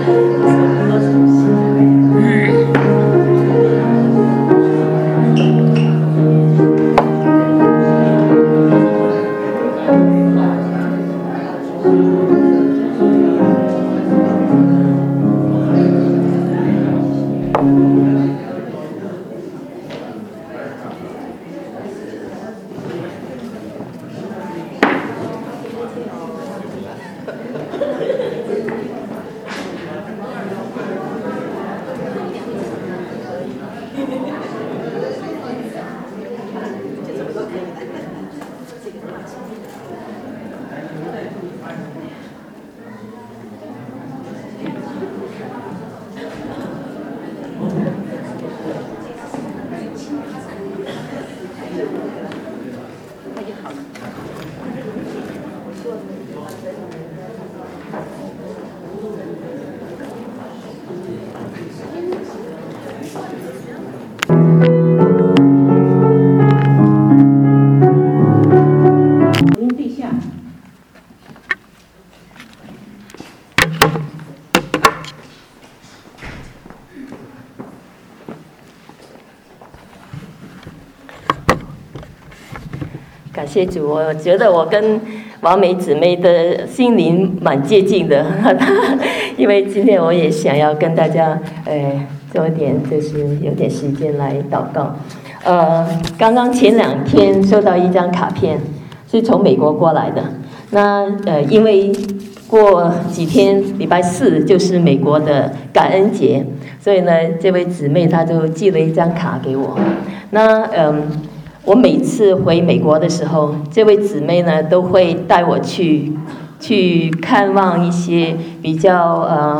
感谢主，我觉得我跟王美姊妹的心灵蛮接近的，因为今天我也想要跟大家做一点，就是有点时间来祷告。刚刚前2天收到一张卡片，是从美国过来的。那因为过几天礼拜4就是美国的感恩节，所以呢，这位姊妹她就寄了一张卡给我。那我每次回美国的时候，这位姊妹呢都会带我去看望一些比较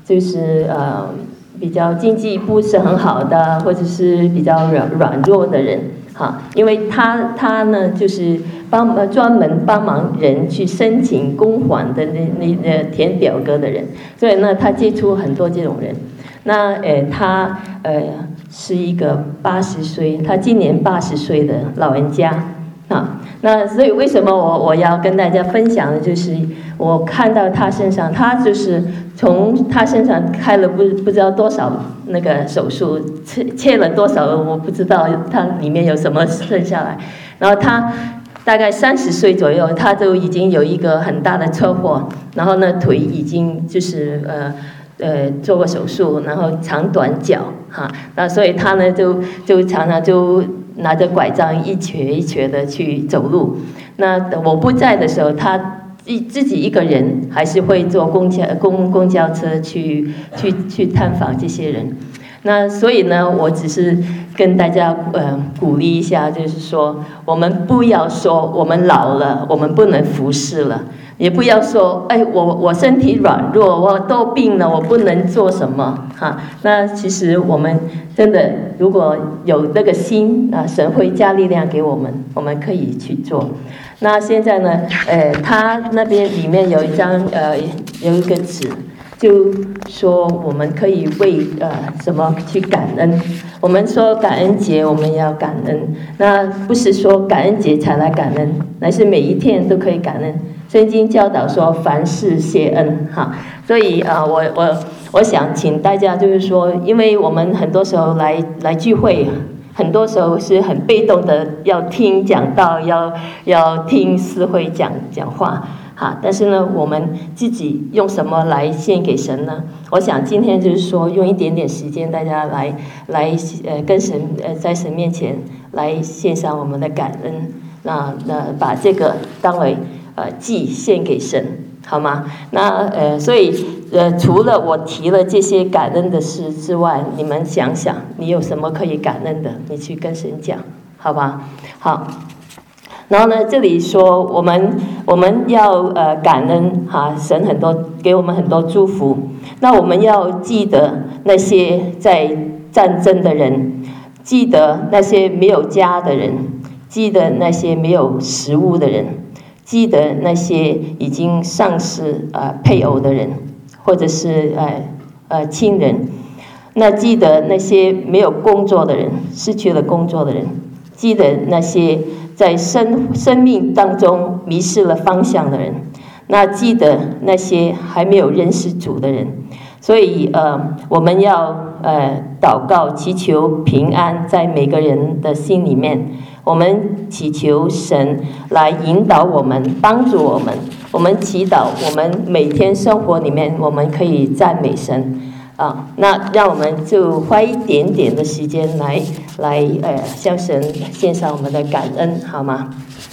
比较经济不是很好的，或者是比较软弱的人，哈，因为他呢就是专门帮忙人去申请公款的那填表格的人，所以呢他接触很多这种人。那他是一个80岁，他今年80岁的老人家啊。那所以为什么我要跟大家分享的，就是我看到他身上，他就是从他身上开了不知道多少那个手术，切了多少我不知道，他里面有什么剩下来。然后他大概30岁左右，他就已经有一个很大的车祸，然后呢腿已经就是做过手术，然后长短脚哈，那所以他呢就常常就拿着拐杖一瘸一瘸的去走路。那我不在的时候，他自己一个人还是会坐公交车去探访这些人。那所以呢，我只是跟大家鼓励一下，就是说我们不要说我们老了，我们不能服侍了。也不要说，我身体软弱，我都病了，我不能做什么哈。那其实我们真的如果有那个心啊，神会加力量给我们，我们可以去做。那现在呢，他那边里面有一张有一个纸，就说我们可以为什么去感恩。我们说感恩节我们要感恩，那不是说感恩节才来感恩，乃是每一天都可以感恩。圣经教导说凡事谢恩哈，所以我想请大家就是说，因为我们很多时候来聚会，很多时候是很被动的，要听讲道，要听司会讲话哈，但是呢，我们自己用什么来献给神呢？我想今天就是说，用一点点时间，大家来跟神在神面前来献上我们的感恩，那把这个当为祭献给神，好吗？那所以除了我提了这些感恩的事之外，你们想想，你有什么可以感恩的？你去跟神讲，好吧？好。然后呢，这里说我们要感恩哈，神给我们很多祝福。那我们要记得那些在战争的人，记得那些没有家的人，记得那些没有食物的人，记得那些已经丧失配偶的人，或者是亲人。那记得那些没有工作的人，失去了工作的人，记得那些在生命当中迷失了方向的人，那记得那些还没有认识主的人。 所以我们要祷告，祈求平安在每个人的心里面。我们祈求神来引导我们，帮助我们。我们祈祷，我们每天生活里面，我们可以赞美神啊。那让我们就花一点点的时间来向神献上我们的感恩，好吗？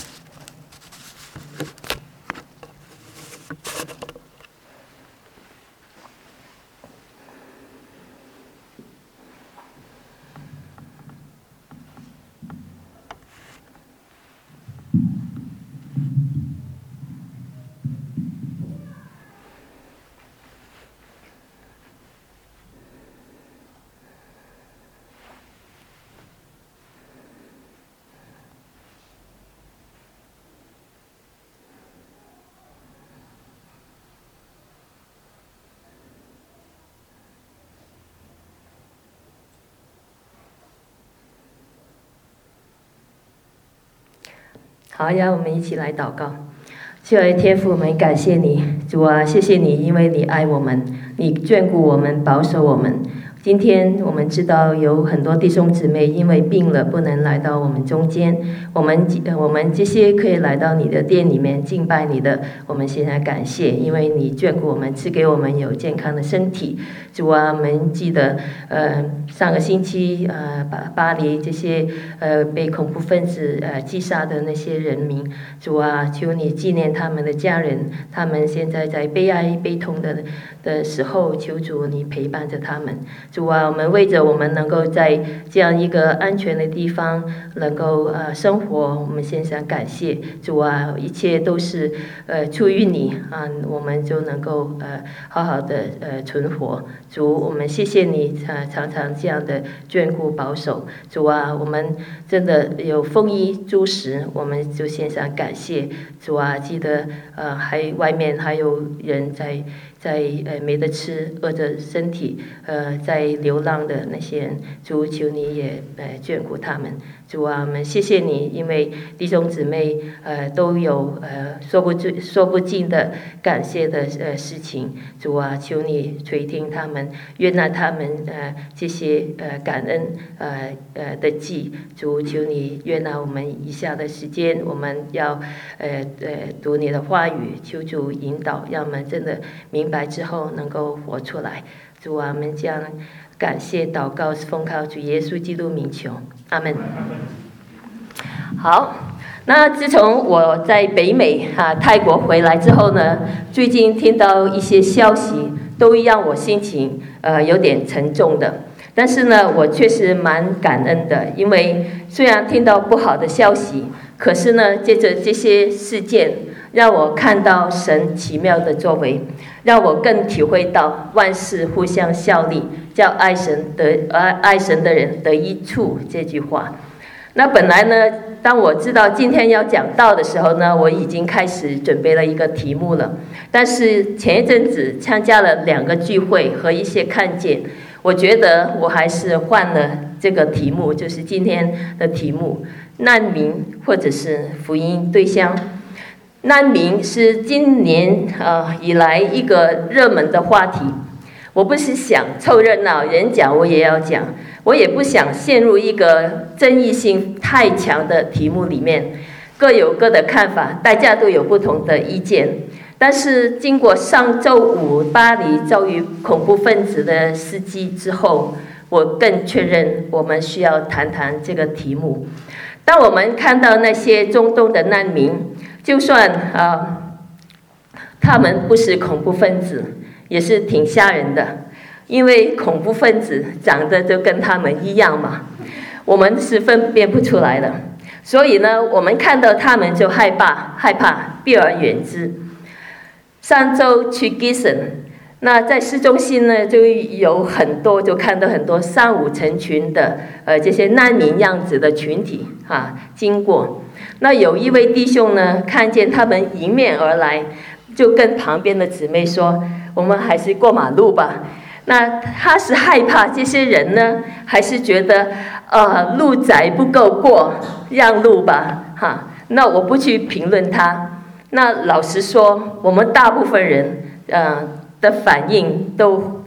好，让我们一起来祷告。主啊，天父，我们感谢你，主啊，谢谢你，因为你爱我们，你眷顾我们，保守我们。今天我们知道有很多弟兄姊妹因为病了不能来到我们中间，我们这些可以来到你的殿里面敬拜你的，我们现在感谢，因为你眷顾我们，赐给我们有健康的身体。主啊，我们记得上个星期巴黎这些被恐怖分子击杀的那些人民，主啊，求你纪念他们的家人，他们现在在悲哀悲痛的时候，求主你陪伴着他们。主啊，我们为着我们能够在这样一个安全的地方能够生活，我们献上感谢。主啊，一切都是出于你啊，我们就能够好好的存活。主，我们谢谢你常常这样的眷顾保守。主啊，我们真的有丰衣足食，我们就献上感谢。主啊，记得外面还有人在没得吃，饿着身体在流浪的那些人，主求你也眷顾他们。主啊，我们谢谢你，因为弟兄姊妹都有说不尽的感谢的事情。主啊，求你垂听他们，悦纳他们这些感恩的祭。主，求你悦纳我们以下的时间，我们要读你的话语，求主引导，让我们真的明白之后能够活出来。主啊，我们将感谢祷告奉靠主耶稣基督名求，阿们。好，那自从我在北美泰国回来之后呢，最近听到一些消息，都让我心情有点沉重的。但是呢，我确实蛮感恩的，因为虽然听到不好的消息，可是呢，借着这些事件，让我看到神奇妙的作为，让我更体会到万事互相效力，叫爱神的人得益处这句话。那本来呢，当我知道今天要讲道的时候呢，我已经开始准备了一个题目了。但是前一阵子参加了2个聚会和一些看见，我觉得我还是换了这个题目，就是今天的题目：难民或者是福音对象。难民是今年以来一个热门的话题。我不是想凑热闹，人讲我也要讲，我也不想陷入一个争议性太强的题目里面，各有各的看法，大家都有不同的意见。但是经过上周五巴黎遭遇恐怖分子的袭击之后，我更确认我们需要谈谈这个题目。当我们看到那些中东的难民，就算他们不是恐怖分子，也是挺吓人的，因为恐怖分子长得就跟他们一样嘛，我们是分辨不出来的。所以呢，我们看到他们就害怕，避而远之。上周去 Gießen， 那在市中心呢，就看到很多3、5成群的这些难民样子的群体经过。那有一位弟兄呢，看见他们迎面而来，就跟旁边的姊妹说：“我们还是过马路吧。”那他是害怕这些人呢，还是觉得路窄不够过，让路吧？那我不去评论他。那老实说，我们大部分人的反应都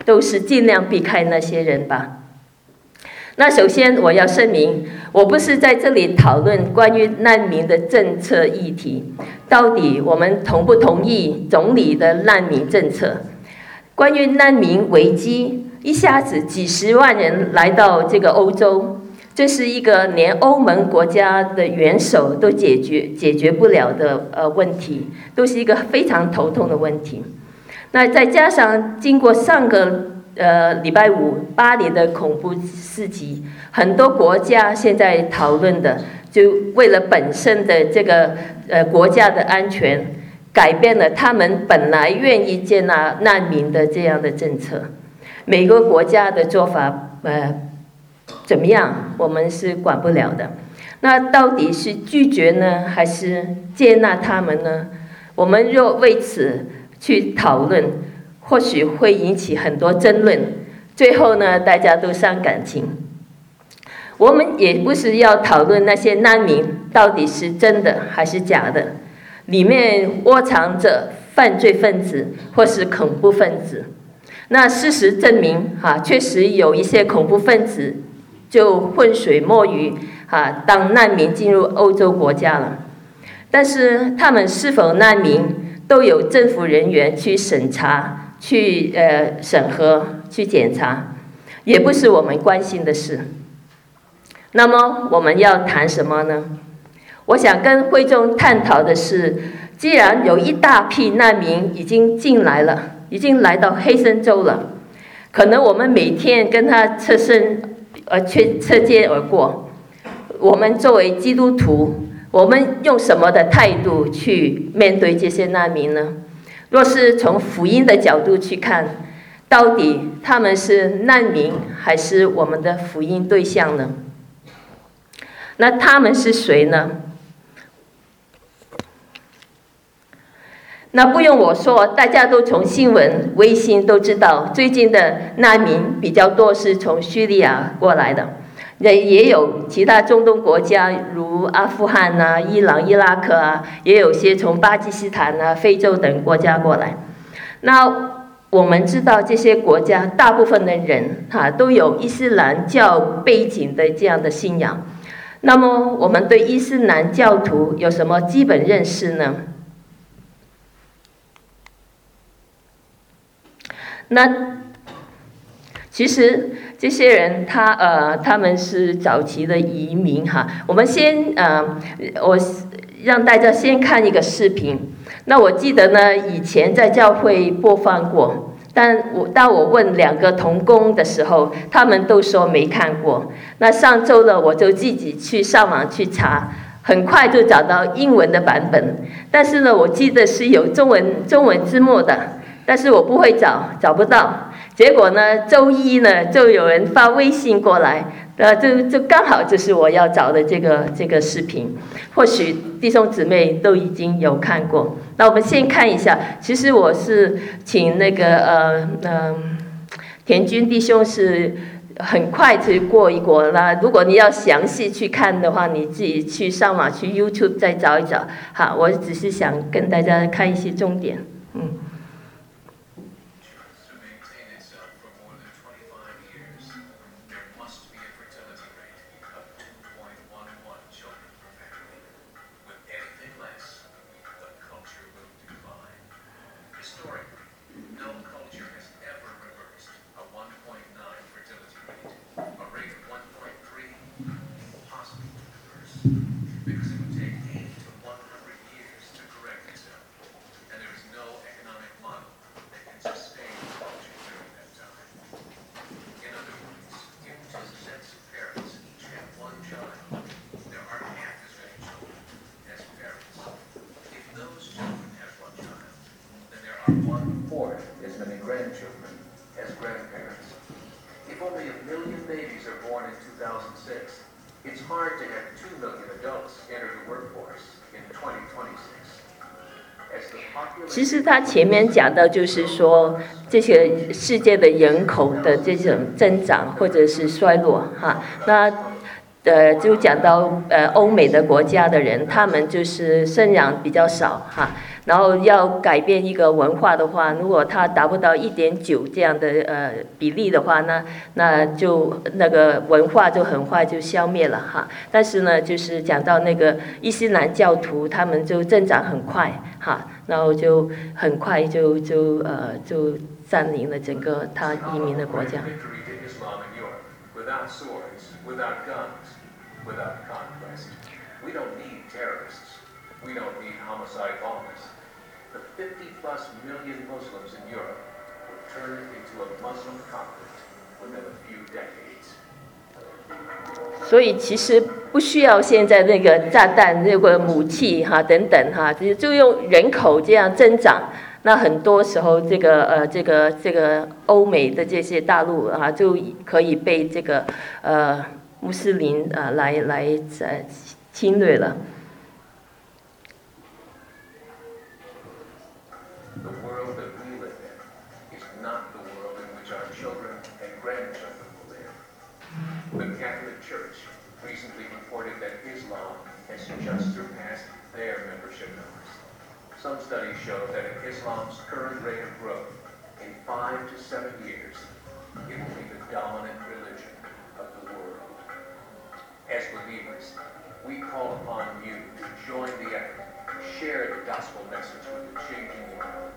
都是尽量避开那些人吧。那首先我要声明，我不是在这里讨论关于难民的政策议题，到底我们同不同意总理的难民政策？关于难民危机，一下子几十万人来到这个欧洲，这是一个连欧盟国家的元首都解决不了的问题，都是一个非常头痛的问题。那再加上经过上个礼拜五巴黎的恐怖事迹，很多国家现在讨论的，就为了本身的这个国家的安全，改变了他们本来愿意接纳难民的这样的政策。每个国家的做法怎么样，我们是管不了的。那到底是拒绝呢，还是接纳他们呢？我们若为此去讨论，或许会引起很多争论，最后呢，大家都伤感情。我们也不是要讨论那些难民到底是真的还是假的，里面窝藏着犯罪分子或是恐怖分子。那事实证明，确实有一些恐怖分子就浑水摸鱼，当难民进入欧洲国家了。但是他们是否难民，都有政府人员去审查、去审核、去检查，也不是我们关心的事。那么我们要谈什么呢？我想跟会众探讨的是，既然有一大批难民已经进来了，已经来到黑森州了，可能我们每天跟他侧街而过。我们作为基督徒，我们用什么的态度去面对这些难民呢？若是从福音的角度去看，到底他们是难民还是我们的福音对象呢？那他们是谁呢？那不用我说，大家都从新闻、微信都知道，最近的难民比较多是从叙利亚过来的，也有其他中东国家，如阿富汗啊、伊朗、伊拉克啊，也有些从巴基斯坦啊、非洲等国家过来。那我们知道这些国家大部分的人都有伊斯兰教背景的这样的信仰。那么我们对伊斯兰教徒有什么基本认识呢？那其实这些人他们是早期的移民我们先我让大家先看一个视频。那我记得呢，以前在教会播放过，当我问2个同工的时候，他们都说没看过。那上周呢，我就自己去上网去查，很快就找到英文的版本，但是呢，我记得是有中文字幕的。但是我不会找不到。结果呢，周一呢就有人发微信过来，就刚好就是我要找的这个视频，或许弟兄姊妹都已经有看过。那我们先看一下，其实我是请那个田军弟兄是很快去过一过啦。如果你要详细去看的话，你自己去上网去 YouTube 再找一找。好，我只是想跟大家看一些重点。 1/4 as many grandchildren as grandparents. If only 1 million babies are born in 2006, it's hard to have 2 million adults enter the workforce in 2026. 其实他前面讲到，就是说这些世界的人口的这种增长或者是衰落那就讲到欧美的国家的人，他们就是生养比较少哈，然后要改变一个文化的话，如果它达不到1.9这样的比例的话，那就那个文化就很快就消灭了哈。但是呢，就是讲到那个伊斯兰教徒，他们就增长很快哈，然后就很快就占领了整个他移民的国家。 Without guns, without conquest. We don't need terrorists. We don't need homicide bombers. The 50+ million Muslims in Europe would turn into a Muslim conflict within a few decades. 所以其实不需要现在那个炸弹、那个武器哈等等哈，就用人口这样增长。那很多时候，这个欧美的这些大陆啊，就可以被这个穆斯林来侵略了。 The world that we live in is not the world in which our children and grandchildren will live. The Catholic Church recently reported that Islam has just surpassed their membership numbers. Some studies show that at Islam's current rate of growth, in 5 to 7 years, it will be the dominant religion of the world. As believers, we call upon you to join the effort, share the gospel message with the changing world.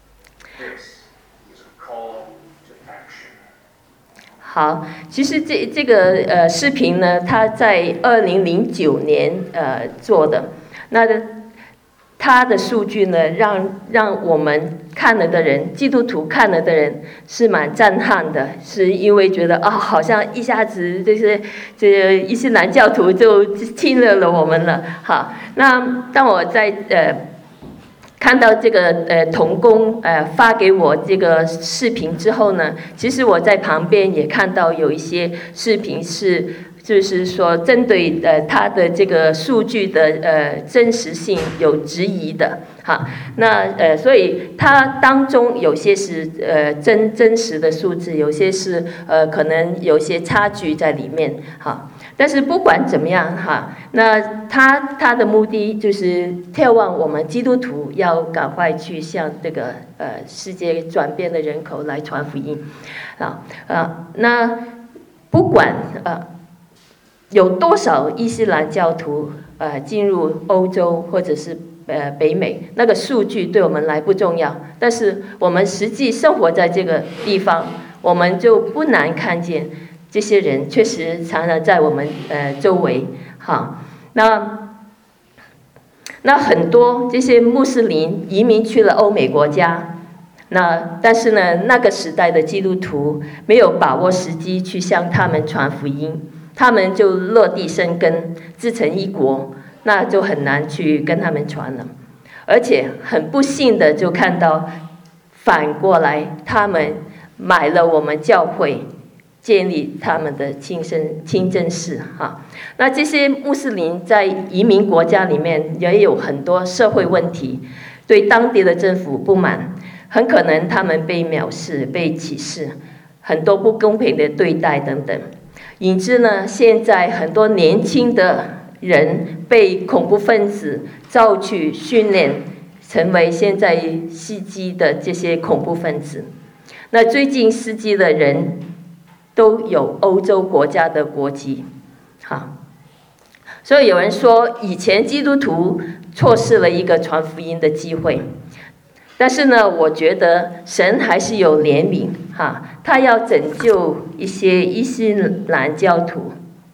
This is a call to action. 好，其实这个视频呢，它在2009年做的，那他的数据呢，让我们看了的人，基督徒看了的人是蛮震撼的，是因为觉得好像一下子这个伊斯兰教徒就侵略了我们了。好，那当我在看到这个同工发给我这个视频之后呢，其实我在旁边也看到有一些视频是。就是说，针对他的这个数据的真实性有质疑的，哈，那所以它当中有些是真实的数字，有些是可能有些差距在里面，哈。但是不管怎么样，哈，那他的目的就是眺望我们基督徒要赶快去向这个世界转变的人口来传福音，那不管有多少伊斯兰教徒进入欧洲或者是北美，那个数据对我们来不重要，但是我们实际生活在这个地方，我们就不难看见这些人确实常常在我们周围。好，那很多这些穆斯林移民去了欧美国家，但是呢，那个时代的基督徒没有把握时机去向他们传福音。他们就落地生根，自成一国，那就很难去跟他们传了。而且很不幸的就看到，反过来他们买了我们教会，建立他们的清真寺哈。那这些穆斯林在移民国家里面也有很多社会问题，对当地的政府不满，很可能他们被藐视、被歧视，很多不公平的对待等等。引致呢，现在很多年轻的人被恐怖分子召去训练，成为现在袭击的这些恐怖分子。那最近袭击的人都有欧洲国家的国籍，好，所以有人说，以前基督徒错失了一个传福音的机会。但是呢，我觉得神还是有怜悯哈，他要拯救一些伊斯兰教徒。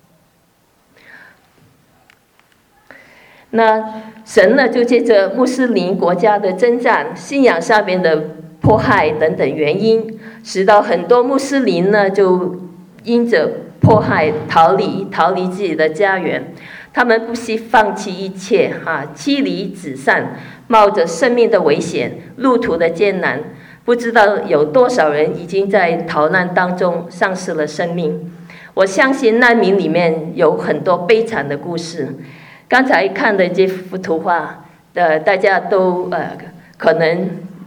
那神呢，就借着穆斯林国家的征战、信仰上面的迫害等等原因，使到很多穆斯林呢，就因着迫害逃离自己的家园。他们不惜放弃一切妻离子散，冒着生命的危险，路途的艰难，不知道有多少人已经在逃难当中丧失了生命。我相信难民里面有很多悲惨的故事。刚才看的这幅图画大家都可能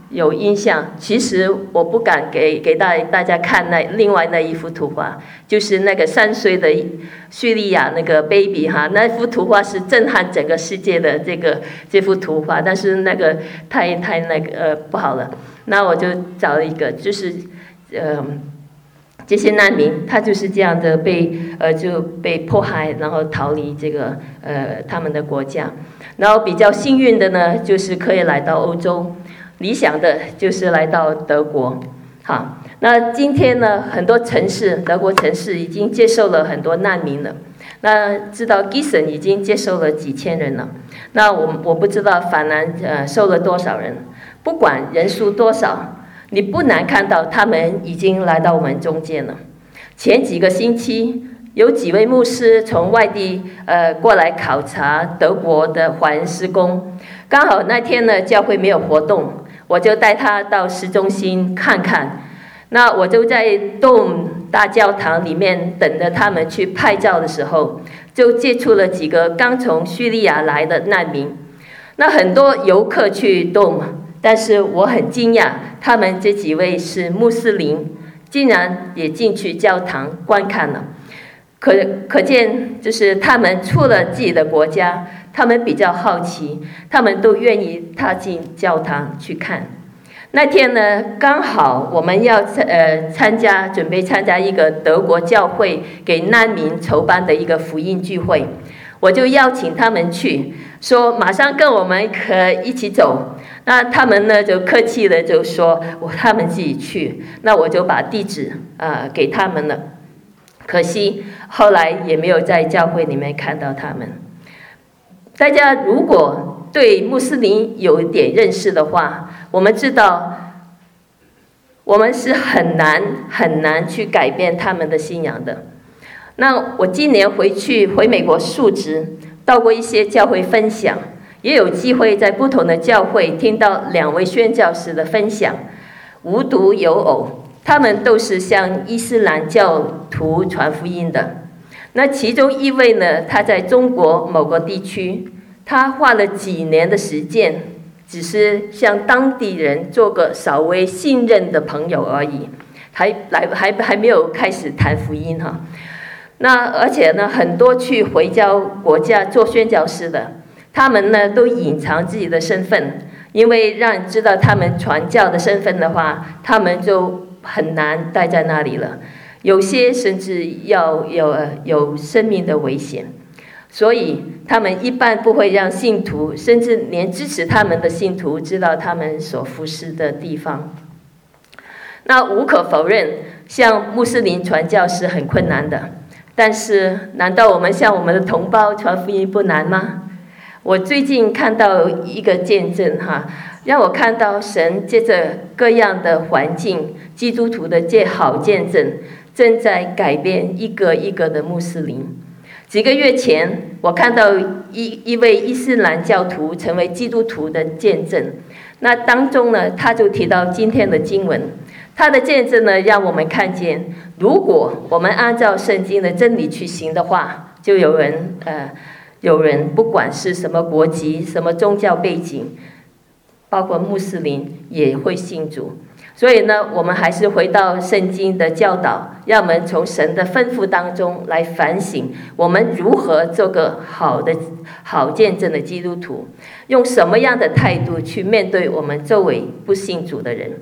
有印象。其实我不敢给大家看另外那一幅图画，就是那个3岁的叙利亚那个 baby 哈，那幅图画是震撼整个世界的这幅图画，但是那个太那个不好了。那我就找了一个，就是这些难民他就是这样的就被迫害，然后逃离这个他们的国家。然后比较幸运的呢，就是可以来到欧洲，理想的就是来到德国。好，那今天呢，很多德国城市已经接受了很多难民了。那知道 Gießen 已经接受了几千人了。那我不知道法兰收了多少人，不管人数多少，你不难看到他们已经来到我们中间了。前几个星期，有几位牧师从外地过来考察德国的华人施工，刚好那天呢教会没有活动，我就带他到市中心看看。那我就在Dom大教堂里面等着他们去拍照的时候，就接触了几个刚从叙利亚来的难民。那很多游客去Dom，但是我很惊讶，他们这几位是穆斯林，竟然也进去教堂观看了。可见就是他们出了自己的国家，他们比较好奇，他们都愿意踏进教堂去看。那天呢，刚好我们要准备参加一个德国教会给难民筹办的一个福音聚会，我就邀请他们去，说马上跟我们一起走。那他们呢就客气的就说他们自己去，那我就把地址给他们了。可惜后来也没有在教会里面看到他们。大家如果对穆斯林有一点认识的话，我们知道我们是很难去改变他们的信仰的。那我今年回美国述职，到过一些教会分享，也有机会在不同的教会听到2位宣教师的分享，无独有偶，他们都是向伊斯兰教徒传福音的。那其中一位呢，他在中国某个地区，他花了几年的时间，只是向当地人做个稍微信任的朋友而已，还没有开始谈福音哈。那而且呢，很多去回教国家做宣教师的，他们呢都隐藏自己的身份，因为让人知道他们传教的身份的话，他们就很难待在那里了。有些甚至要有生命的危险，所以他们一般不会让信徒，甚至连支持他们的信徒知道他们所服侍的地方。那无可否认，向穆斯林传教是很困难的，但是难道我们向我们的同胞传福音不难吗？我最近看到一个见证让我看到神借着各样的环境，基督徒的好见证正在改变一个一个的穆斯林。几个月前，我看到一位伊斯兰教徒成为基督徒的见证。那当中呢，他就提到今天的经文，他的见证呢，让我们看见，如果我们按照圣经的真理去行的话，就有人不管是什么国籍、什么宗教背景，包括穆斯林也会信主。所以呢，我们还是回到圣经的教导，让我们从神的吩咐当中来反省，我们如何做个好见证的基督徒，用什么样的态度去面对我们周围不信主的人。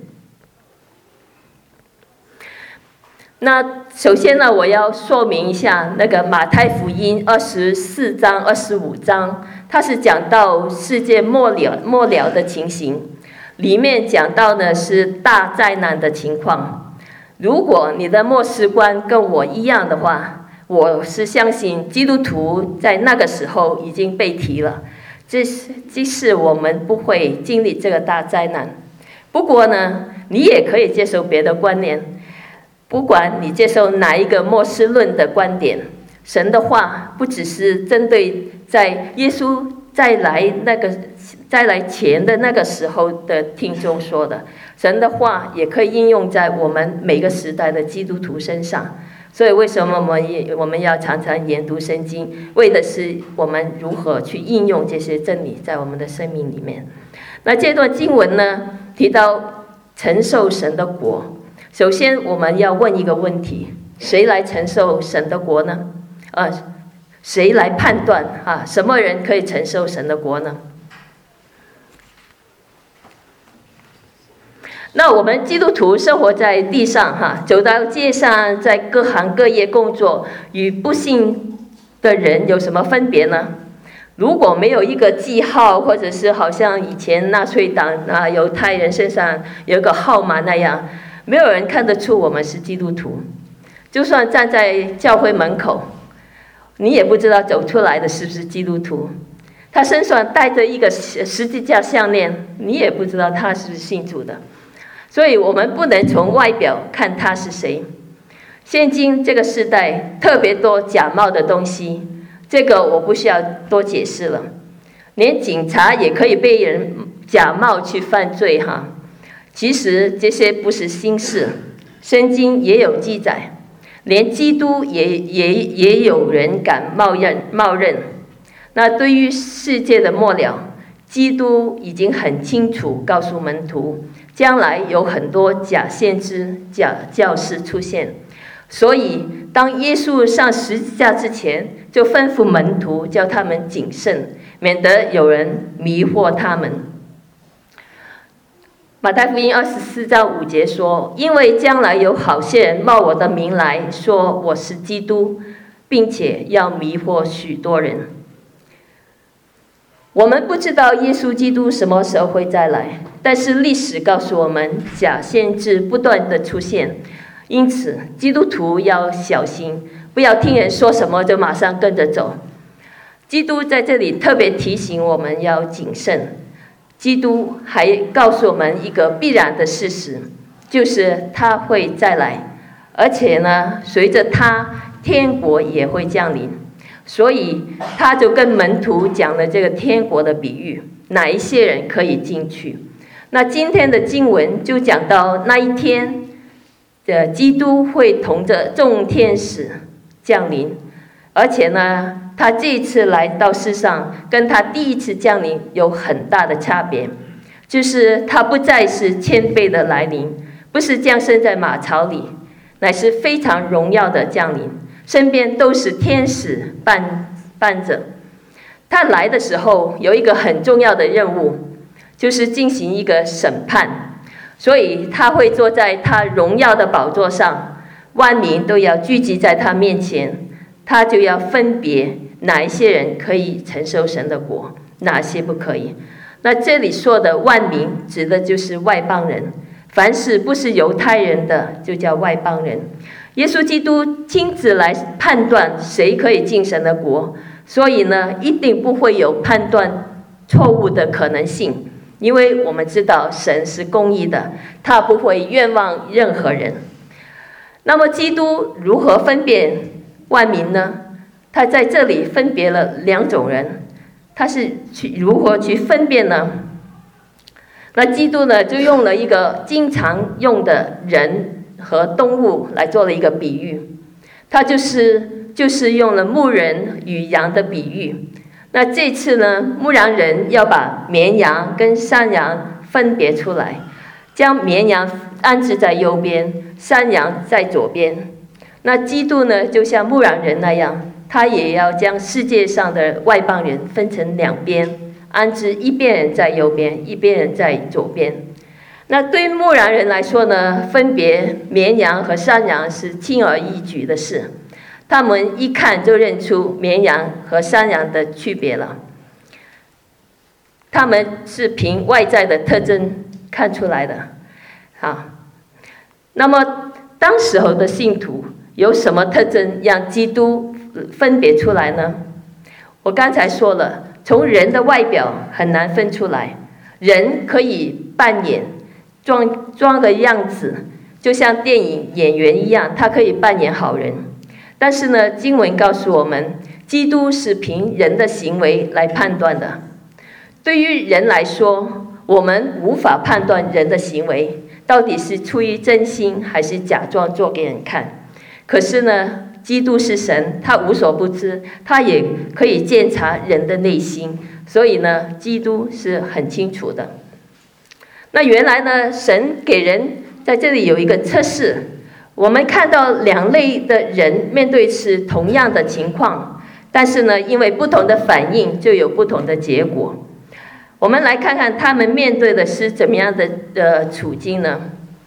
那首先呢，我要说明一下那个马太福音24章、25章，它是讲到世界末了的情形。里面讲到的是大灾难的情况。如果你的末世观跟我一样的话，我是相信基督徒在那个时候已经被提了，即使我们不会经历这个大灾难。不过呢，你也可以接受别的观念，不管你接受哪一个末世论的观点，神的话不只是针对在耶稣再来前的那个时候的听众说的，神的话也可以应用在我们每个时代的基督徒身上。所以为什么我们要常常研读圣经，为的是我们如何去应用这些真理在我们的生命里面。那这段经文呢， 提到承受神的国，首先我们要问一个问题：谁来承受神的国呢？谁来判断什么人可以承受神的国呢？那我们基督徒生活在地上走到街上，在各行各业工作，与不信的人有什么分别呢？如果没有一个记号，或者是好像以前纳粹党犹太人身上有一个号码那样，没有人看得出我们是基督徒。就算站在教会门口，你也不知道走出来的是不是基督徒。他身上带着一个十字架项链，你也不知道他是不是信主的。所以我们不能从外表看他是谁。现今这个时代特别多假冒的东西，这个我不需要多解释了。连警察也可以被人假冒去犯罪其实这些不是新事，圣经也有记载，连基督也有人敢冒认。那对于世界的末了，基督已经很清楚告诉门徒，将来有很多假先知、假教师出现。所以当耶稣上十字架之前，就吩咐门徒叫他们谨慎，免得有人迷惑他们。马太福音24章5节说，因为将来有好些人冒我的名来说我是基督，并且要迷惑许多人。我们不知道耶稣基督什么时候会再来，但是历史告诉我们，假先知不断的出现。因此基督徒要小心，不要听人说什么就马上跟着走。基督在这里特别提醒我们要谨慎。基督还告诉我们一个必然的事实，就是他会再来，而且呢，随着他天国也会降临。所以他就跟门徒讲了这个天国的比喻，哪一些人可以进去。那今天的经文就讲到那一天的基督会同着众天使降临，而且呢，他这一次来到世上跟他第一次降临有很大的差别，就是他不再是谦卑的来临，不是降生在马槽里，乃是非常荣耀的降临，身边都是天使伴着。他来的时候有一个很重要的任务，就是进行一个审判，所以他会坐在他荣耀的宝座上，万民都要聚集在他面前，他就要分别哪一些人可以承受神的国，哪些不可以。那这里说的万民指的就是外邦人，凡是不是犹太人的就叫外邦人。耶稣基督亲自来判断谁可以进神的国，所以呢，一定不会有判断错误的可能性，因为我们知道神是公义的，他不会冤枉任何人。那么基督如何分辨万民呢？他在这里分别了两种人，他是如何去分辨呢？那基督呢，就用了一个经常用的人和动物来做了一个比喻，他就是用了牧人与羊的比喻。那这次呢，牧羊人要把绵羊跟山羊分别出来，将绵羊安置在右边，山羊在左边。那基督呢，就像牧羊人那样，他也要将世界上的外邦人分成两边，安置一边人在右边，一边人在左边。那对牧羊人来说呢，分别绵羊和山羊是轻而易举的事，他们一看就认出绵羊和山羊的区别了。他们是凭外在的特征看出来的。那么当时候的信徒有什么特征让基督分别出来呢？我刚才说了，从人的外表很难分出来，人可以扮演装个样子，就像电影演员一样，他可以扮演好人。但是呢，经文告诉我们，基督是凭人的行为来判断的。对于人来说，我们无法判断人的行为到底是出于真心还是假装做给人看。可是呢，基督是神，他无所不知，他也可以鉴察人的内心，所以呢，基督是很清楚的。 那原来呢，神给人在这里有一个测试，我们看到两类的人面对是同样的情况，但是呢，因为不同的反应就有不同的结果。我们来看看他们面对的是怎么样的处境呢？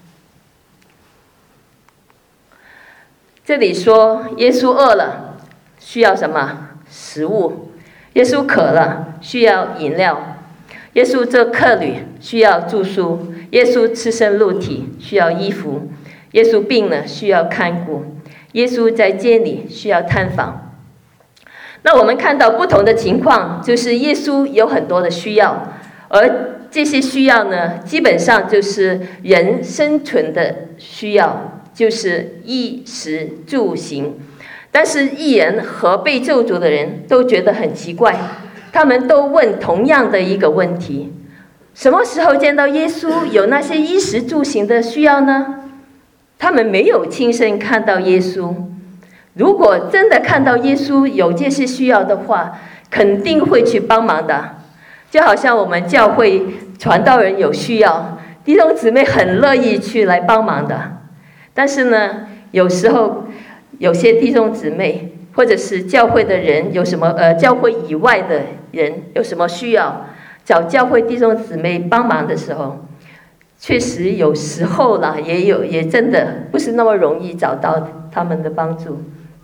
这里说耶稣饿了，需要什么？食物。耶稣渴了，需要饮料。耶稣做客旅，需要住宿。耶稣赤身露体，需要衣服。耶稣病了，需要看顾。耶稣在监里，需要探访。那我们看到不同的情况，就是耶稣有很多的需要，而这些需要呢，基本上就是人生存的需要，就是衣食住行。但是义人和被咒诅的人都觉得很奇怪，他们都问同样的一个问题：什么时候见到耶稣有那些衣食住行的需要呢？他们没有亲身看到耶稣。如果真的看到耶稣有这些需要的话，肯定会去帮忙的。就好像我们教会传道人有需要，弟兄姊妹很乐意去来帮忙的。但是呢，有时候有些弟兄姊妹或者是教会的人有什么教会以外的人有什么需要，找教会弟兄姊妹帮忙的时候，确实有时候啦，也真的不是那么容易找到他们的帮助。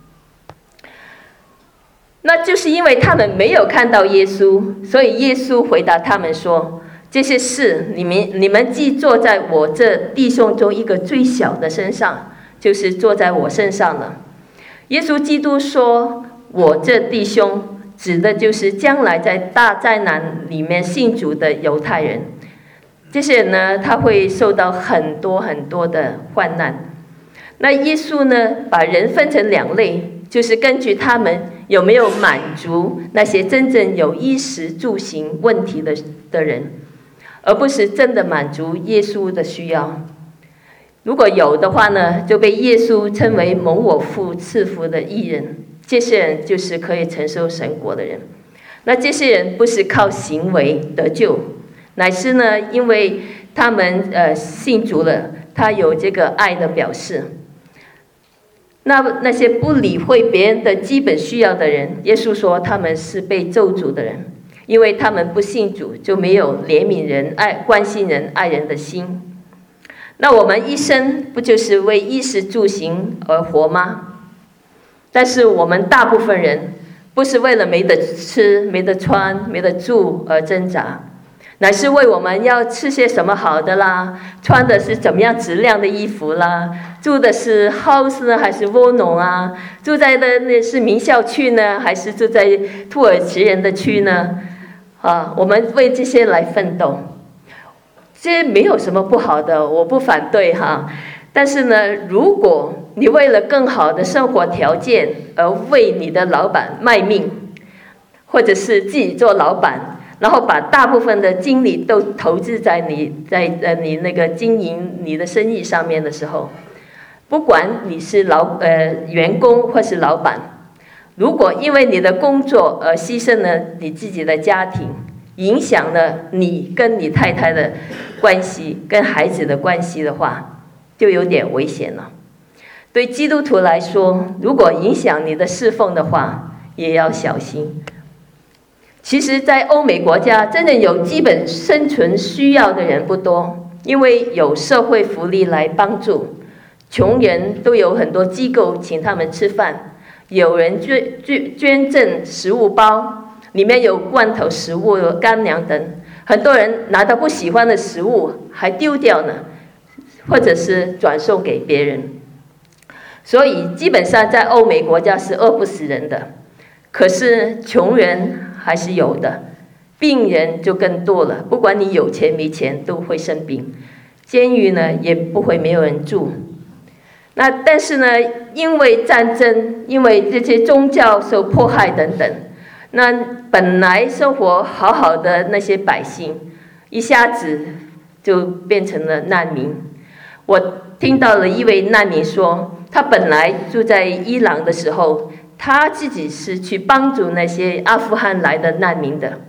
那就是因为他们没有看到耶稣，所以耶稣回答他们说：这些事你们既坐在我这弟兄中一个最小的身上，就是坐在我身上了。耶稣基督说我这弟兄，指的就是将来在大灾难里面信主的犹太人。这些人呢，他会受到很多很多的患难。那耶稣呢，把人分成两类，就是根据他们有没有满足那些真正有衣食住行问题的人，而不是真的满足耶稣的需要。如果有的话呢，就被耶稣称为蒙我父赐福的义人。这些人就是可以承受神国的人。那这些人不是靠行为得救，乃是呢，因为他们信主了，他有这个爱的表示。那些不理会别人的基本需要的人，耶稣说他们是被咒诅的人，因为他们不信主，就没有怜悯人、关心人、爱人的心。那我们一生不就是为衣食住行而活吗？但是我们大部分人不是为了没得吃、没得穿、没得住而挣扎，乃是为我们要吃些什么好的啦，穿的是怎么样质量的衣服啦，住的是 house 呢还是窝农啊，住在的那是名校区呢，还是住在土耳其人的区呢？我们为这些来奋斗，这没有什么不好的，我不反对哈。但是呢，如果你为了更好的生活条件而为你的老板卖命，或者是自己做老板，然后把大部分的精力都投资在你那个经营你的生意上面的时候，不管你是员工或是老板，如果因为你的工作而牺牲了你自己的家庭，影响了你跟你太太的关系、跟孩子的关系的话，就有点危险了。对基督徒来说，如果影响你的侍奉的话，也要小心。其实在欧美国家，真正有基本生存需要的人不多，因为有社会福利来帮助，穷人都有很多机构请他们吃饭，有人捐赠食物包，里面有罐头食物、有干粮等，很多人拿到不喜欢的食物还丢掉呢，或者是转送给别人。所以基本上在欧美国家是饿不死人的，可是穷人还是有的，病人就更多了，不管你有钱没钱都会生病，监狱呢也不会没有人住。但是呢，因为战争，因为这些宗教受迫害等等，那本来生活好好的那些百姓，一下子就变成了难民。我听到了一位难民说，他本来住在伊朗的时候，他自己是去帮助那些阿富汗来的难民的，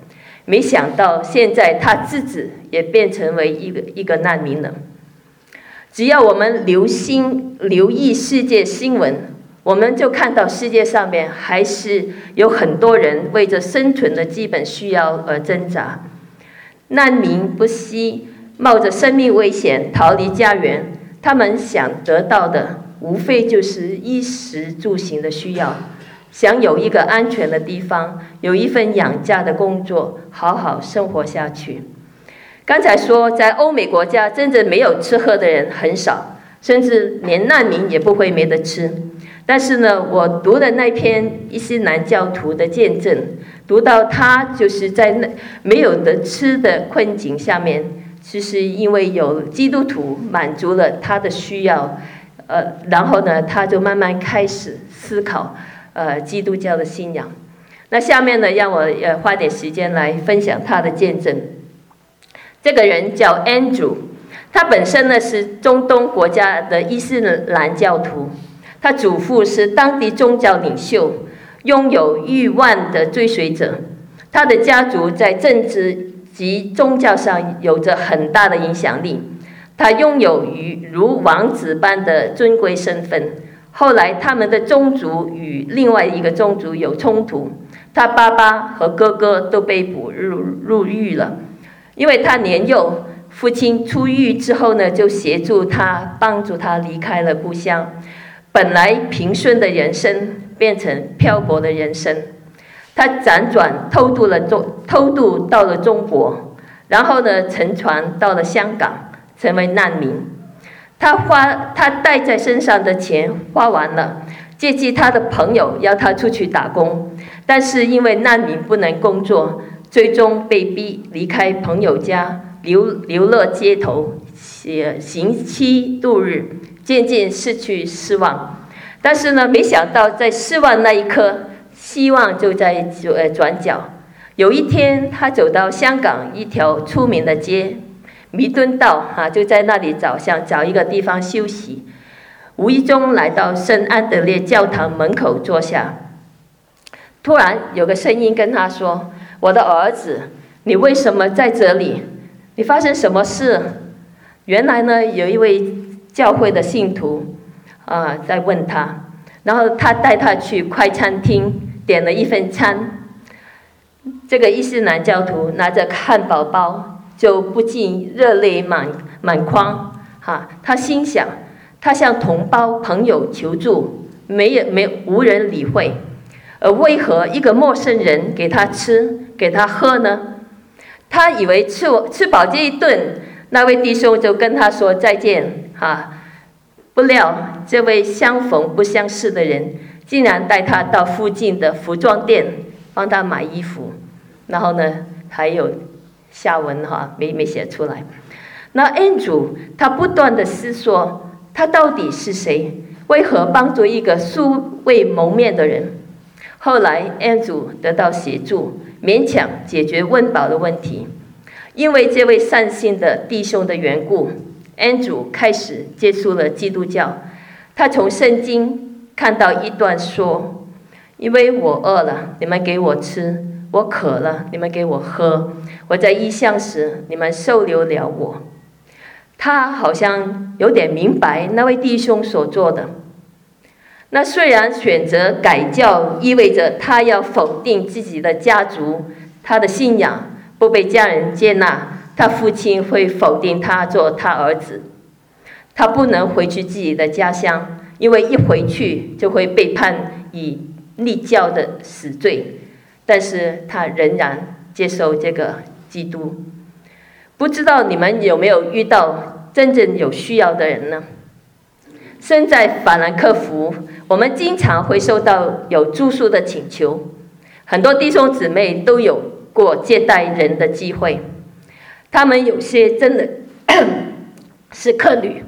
没想到现在他自己也变成为一个难民了。只要我们留意世界新闻，我们就看到世界上面还是有很多人为着生存的基本需要而挣扎。难民不惜冒着生命危险逃离家园，他们想得到的无非就是衣食住行的需要，想有一个安全的地方，有一份养家的工作，好好生活下去。刚才说，在欧美国家真正没有吃喝的人很少，甚至连难民也不会没得吃。但是呢，我读的那篇伊斯兰教徒的见证，读到他就是在那没有得吃的困境下面，其实因为有基督徒满足了他的需要，然后呢，他就慢慢开始思考基督教的信仰。那下面呢，让我花点时间来分享他的见证。这个人叫 Andrew， 他本身呢是中东国家的伊斯兰教徒，他祖父是当地宗教领袖，拥有逾万的追随者。他的家族在政治及宗教上有着很大的影响力，他拥有如王子般的尊贵身份。后来他们的宗族与另外一个宗族有冲突，他爸爸和哥哥都被捕入狱了。因为他年幼，父亲出狱之后呢，就协助他，帮助他离开了故乡。本来平顺的人生变成漂泊的人生。他辗转偷渡到了中国，然后呢，乘船到了香港，成为难民。他带在身上的钱花完了，借机他的朋友要他出去打工，但是因为难民不能工作，最终被逼离开朋友家，流落街头，行期度日，渐渐失去希望。但是呢，没想到在失望那一刻，希望就在转角。有一天，他走到香港一条出名的街弥敦道，就在那里想找一个地方休息，无意中来到圣安德烈教堂门口坐下。突然有个声音跟他说：“我的儿子，你为什么在这里？你发生什么事？”原来呢，有一位教会的信徒在问他，然后他带他去快餐厅点了一份餐。这个伊斯兰教徒拿着汉堡包，就不禁热泪满眶。他心想，他向同胞朋友求助，无人理会，而为何一个陌生人给他吃给他喝呢？他以为吃饱这一顿，那位弟兄就跟他说再见。不料这位相逢不相识的人，竟然带他到附近的服装店帮他买衣服。然后呢，还有下文没写出来。那 Andrew 他不断的思索，他到底是谁？为何帮助一个素未谋面的人？后来 Andrew 得到协助，勉强解决温饱的问题。因为这位善心的弟兄的缘故， Andrew 开始接触了基督教。他从圣经看到一段说：“因为我饿了，你们给我吃；我渴了，你们给我喝；我在异乡时，你们收留了我。”他好像有点明白那位弟兄所做的。那虽然选择改教意味着他要否定自己的家族，他的信仰不被家人接纳，他父亲会否定他做他儿子。他不能回去自己的家乡，因为一回去就会被判以逆教的死罪。但是他仍然接受这个基督。不知道你们有没有遇到真正有需要的人呢？身在法兰克福，我们经常会收到有住宿的请求，很多弟兄姊妹都有过接待人的机会。他们有些真的是客旅，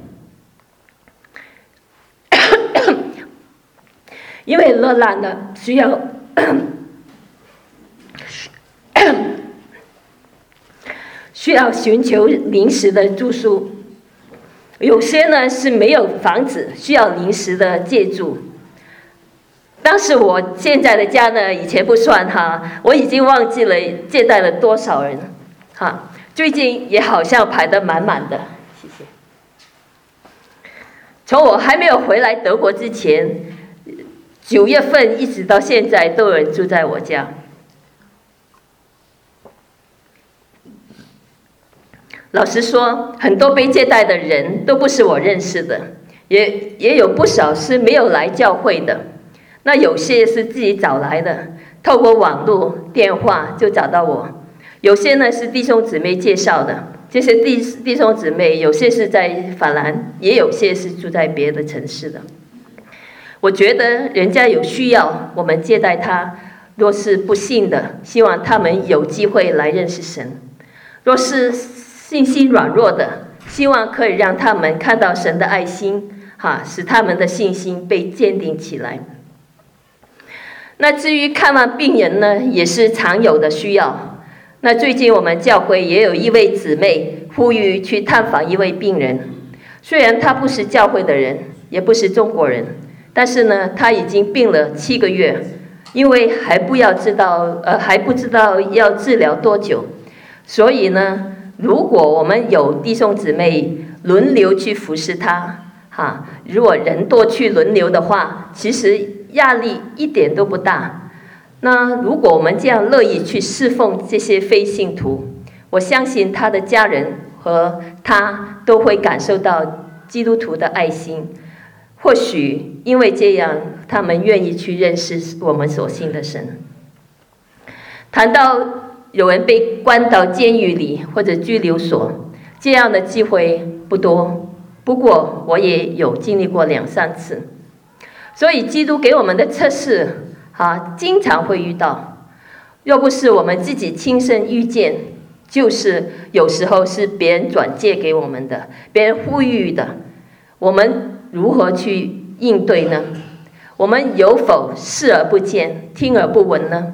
因为落难了需要寻求临时的住宿，有些呢是没有房子，需要临时的借住。 当时我现在的家呢，以前不算哈，我已经忘记了接待了多少人哈。最近也好像排得满满的，谢谢。从我还没有回来德国之前，9月份一直到现在都有人住在我家。老实说，很多被接待的人都不是我认识的，也有不少是没有来教会的。那有些是自己找来的，透过网络、电话就找到我。有些呢是弟兄姊妹介绍的，这些弟兄姊妹有些是在法兰，也有些是住在别的城市的。我觉得人家有需要，我们接待他；若是不信的，希望他们有机会来认识神；若是信心软弱的，希望可以让他们看到神的爱心，使他们的信心被坚定起来。那至于看望病人呢，也是常有的需要。那最近我们教会也有一位姊妹呼吁去探访一位病人，虽然他不是教会的人，也不是中国人，但是呢，他已经病了7个月，因为还不知道要治疗多久，所以呢，如果我们有弟兄姊妹轮流去服侍他，如果人多去轮流的话，其实压力一点都不大。那如果我们这样乐意去侍奉这些非信徒，我相信他的家人和他都会感受到基督徒的爱心。或许因为这样，他们愿意去认识我们所信的神。谈到有人被关到监狱里或者拘留所，这样的机会不多，不过我也有经历过2、3次。所以基督给我们的测试经常会遇到，若不是我们自己亲身遇见，就是有时候是别人转介给我们的，别人呼吁的，我们如何去应对呢？我们有否视而不见，听而不闻呢？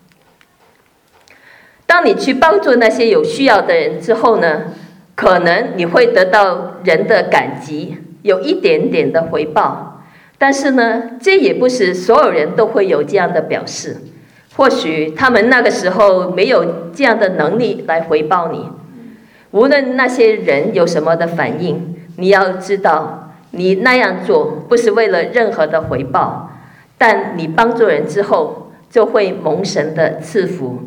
当你去帮助那些有需要的人之后呢，可能你会得到人的感激，有一点点的回报。但是呢，这也不是所有人都会有这样的表示，或许他们那个时候没有这样的能力来回报你。无论那些人有什么的反应，你要知道，你那样做不是为了任何的回报，但你帮助人之后，就会蒙神的赐福。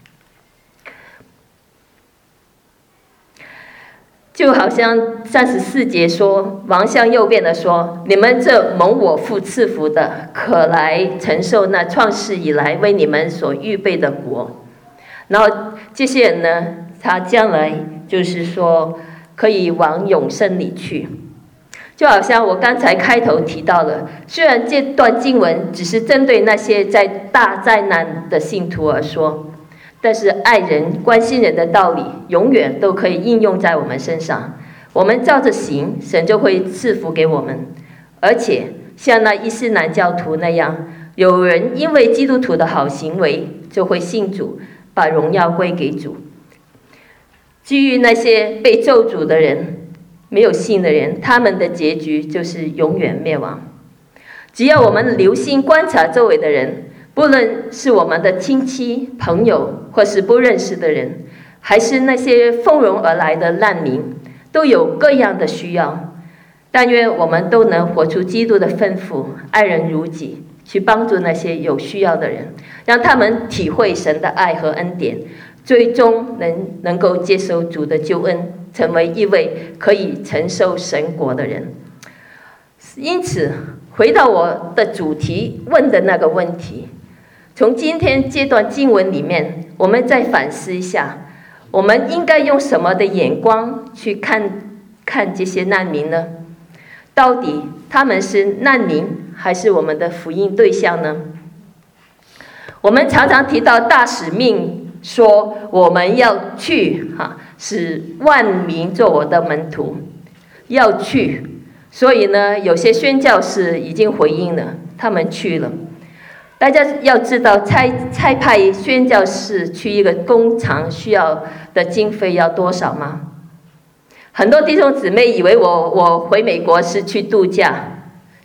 就好像34节说，王向右边的说，你们这蒙我父赐福的，可来承受那创世以来为你们所预备的国。然后这些人呢，他将来就是说可以往永生里去。就好像我刚才开头提到了，虽然这段经文只是针对那些在大灾难的信徒而说，但是爱人、关心人的道理永远都可以应用在我们身上。我们照着行，神就会赐福给我们。而且像那伊斯兰教徒那样，有人因为基督徒的好行为就会信主，把荣耀归给主。至于那些被咒诅的人、没有信的人，他们的结局就是永远灭亡。只要我们留心观察周围的人，不论是我们的亲戚、朋友，或是不认识的人，还是那些蜂拥而来的难民，都有各样的需要。但愿我们都能活出基督的吩咐，爱人如己，去帮助那些有需要的人，让他们体会神的爱和恩典，最终能够接受主的救恩，成为一位可以承受神国的人。因此，回到我的主题问的那个问题，从今天这段经文里面，我们再反思一下，我们应该用什么的眼光去看这些难民呢？到底他们是难民还是我们的福音对象呢？我们常常提到大使命，说我们要去使万民做我的门徒，要去。所以呢，有些宣教士已经回应了，他们去了。大家要知道，差派宣教士去一个工厂需要的经费要多少吗？很多弟兄姊妹以为我回美国是去度假，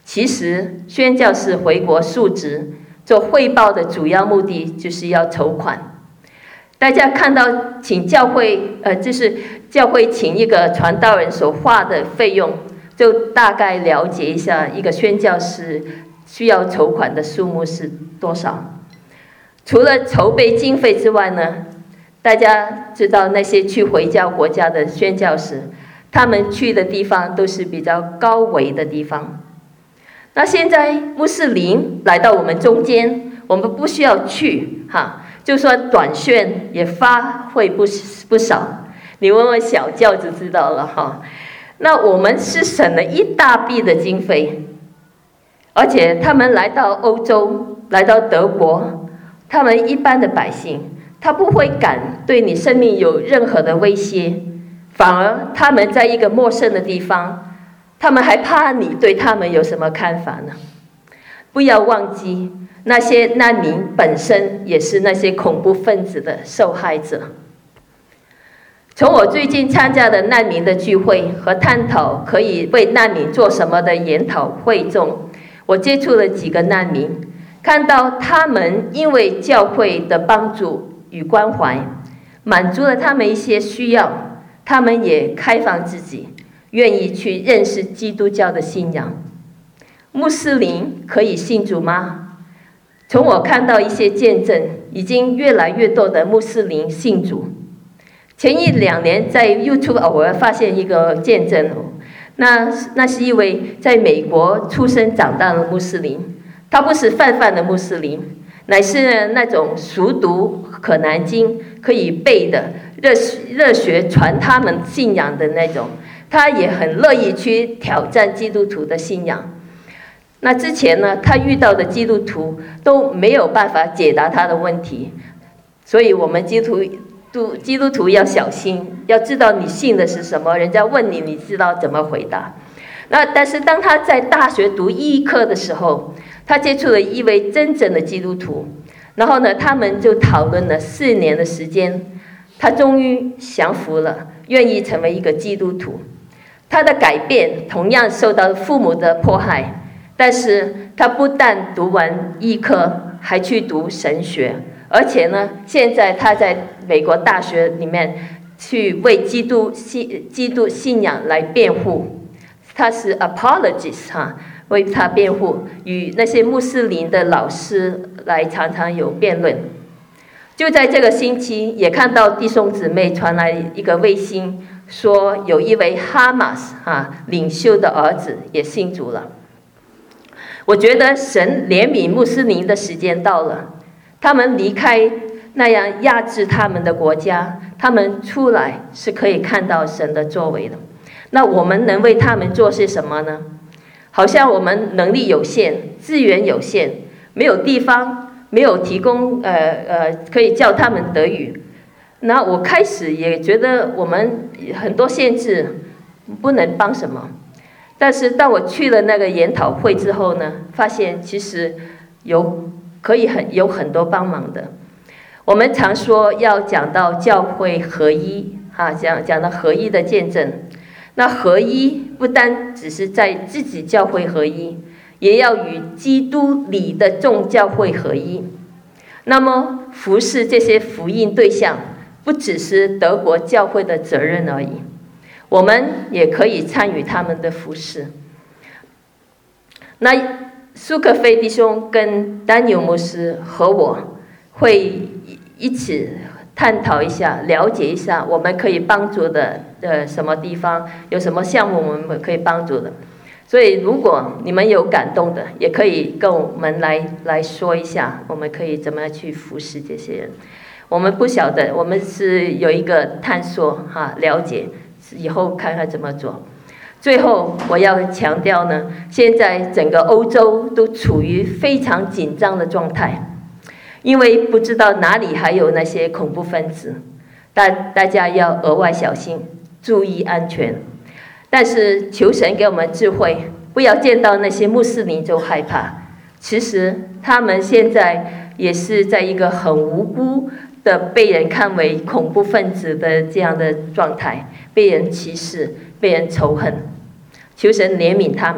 其实宣教士回国述职做汇报的主要目的就是要筹款。大家看到请教会就是教会请一个传道人所花的费用，就大概了解一下一个宣教士需要筹款的数目是多少。除了筹备经费之外呢，大家知道那些去回教国家的宣教士，他们去的地方都是比较高危的地方。那现在穆斯林来到我们中间，我们不需要去就算短宣也花费不少，你问问小教就知道了那我们是省了一大笔的经费，而且他们来到欧洲，来到德国，他们一般的百姓，他不会敢对你生命有任何的威胁，反而他们在一个陌生的地方，他们还怕你对他们有什么看法呢？不要忘记，那些难民本身也是那些恐怖分子的受害者。从我最近参加的难民的聚会和探讨可以为难民做什么的研讨会中，我接触了几个难民，看到他们因为教会的帮助与关怀，满足了他们一些需要，他们也开放自己，愿意去认识基督教的信仰。穆斯林可以信主吗？从我看到一些见证，已经越来越多的穆斯林信主。前1-2年在 YouTube 偶尔发现一个见证，那是一位在美国出生长大的穆斯林，他不是泛的穆斯林，乃是那种熟读可兰经可以背的热血传他们信仰的那种，他也很乐意去挑战基督徒的信仰。那之前呢，他遇到的基督徒都没有办法解答他的问题，所以我们基督徒要小心，要知道你信的是什么，人家问你，你知道怎么回答。但是当他在大学读医科的时候，他接触了一位真正的基督徒，然后呢，他们就讨论了4年的时间，他终于降服了，愿意成为一个基督徒。他的改变同样受到父母的迫害，但是他不但读完医科，还去读神学，而且呢，现在他在美国大学里面去为基督信仰来辩护，他是 apologist 为他辩护，与那些穆斯林的老师来常常有辩论。就在这个星期，也看到弟兄姊妹传来一个卫星，说有一位哈马斯领袖的儿子也信主了。我觉得神怜悯穆斯林的时间到了，他们离开那样压制他们的国家，他们出来是可以看到神的作为的。那我们能为他们做些什么呢？好像我们能力有限，资源有限，没有地方，没有提供可以教他们德语。那我开始也觉得我们很多限制，不能帮什么。但是当我去了那个研讨会之后呢，发现其实有很多帮忙的。我们常说要讲到教会合一讲到合一的见证。那合一不单只是在自己教会合一，也要与基督里的众教会合一。那么服侍这些福音对象，不只是德国教会的责任而已，我们也可以参与他们的服侍。那苏克菲弟兄跟丹纽牧师和我会一起探讨一下，了解一下我们可以帮助的什么地方，有什么项目我们可以帮助的。所以如果你们有感动的，也可以跟我们来说一下，我们可以怎么样去服侍这些人。我们不晓得，我们是有一个探索了解，以后看看怎么做。最后我要强调呢，现在整个欧洲都处于非常紧张的状态，因为不知道哪里还有那些恐怖分子，大家要额外小心，注意安全。但是求神给我们智慧，不要见到那些穆斯林就害怕。其实他们现在也是在一个很无辜的被人看为恐怖分子的这样的状态，被人歧视，被人仇恨。求神怜悯他们。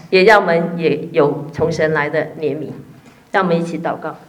也让我们也有从神来的怜悯。让我们一起祷告。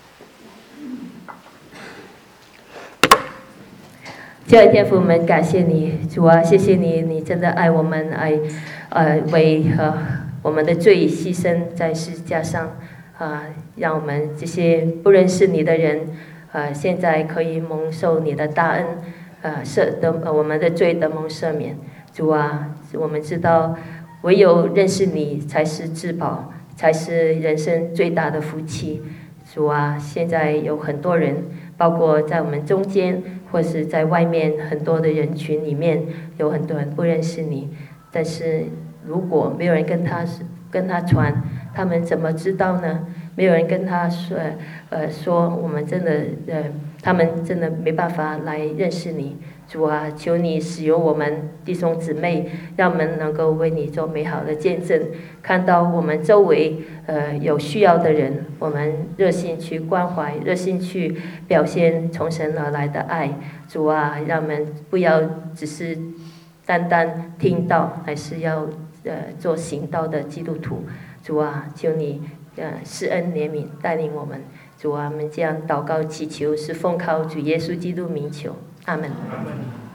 亲爱的天父，我们感谢你，主啊，谢谢你，你真的爱我们，为我们的罪牺牲在十字架上，让我们这些不认识你的人，现在可以蒙受你的大恩，我们的罪得蒙赦免。主啊，我们知道唯有认识你才是至宝，才是人生最大的福气。主啊，现在有很多人，包括在我们中间，或是在外面很多的人群里面，有很多人不认识你。但是如果没有人跟他传，他们怎么知道呢？没有人跟他说我们真的他们真的没办法来认识你。主啊，求你使用我们弟兄姊妹，让我们能够为你做美好的见证，看到我们周围有需要的人，我们热心去关怀，热心去表现从神而来的爱。主啊，让我们不要只是单单听到，还是要做行道的基督徒。主啊，求你施恩怜悯，带领我们。主啊，我们这样祷告祈求，是奉靠主耶稣基督名求。阿门。